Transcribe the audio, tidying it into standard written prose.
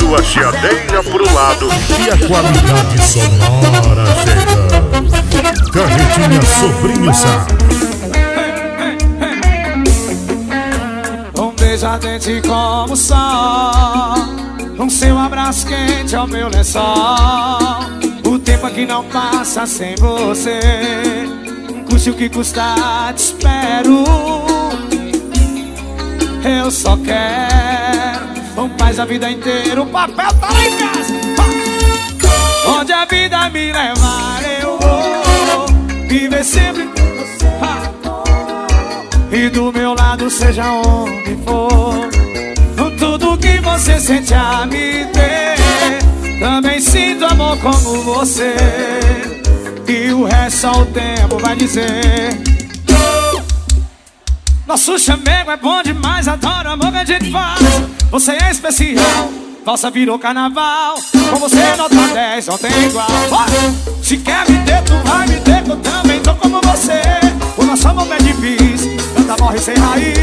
sua geadeira pro lado e a qualidade sonora chega. Carretinha Sobrinho Sá. Um beijo ardente como o sol, um seu abraço quente ao meu lençol. O tempo aqui não passa sem você, custe o que custar, te espero. Eu só quero um paz a vida inteira. O papel tá lá em casa. Onde a vida me levar eu vou viver sempre com você. E do meu lado seja onde for, tudo que você sente a me ter, também sinto amor como você. E o resto só o tempo vai dizer. Nosso chamego é bom demais, adoro o amor que a gente faz. Você é especial, valsa virou carnaval. Com você nota 10, não tem igual. Se quer me ter, tu vai me ter, que eu também tô como você. O nosso amor é difícil, canta morre sem raiz.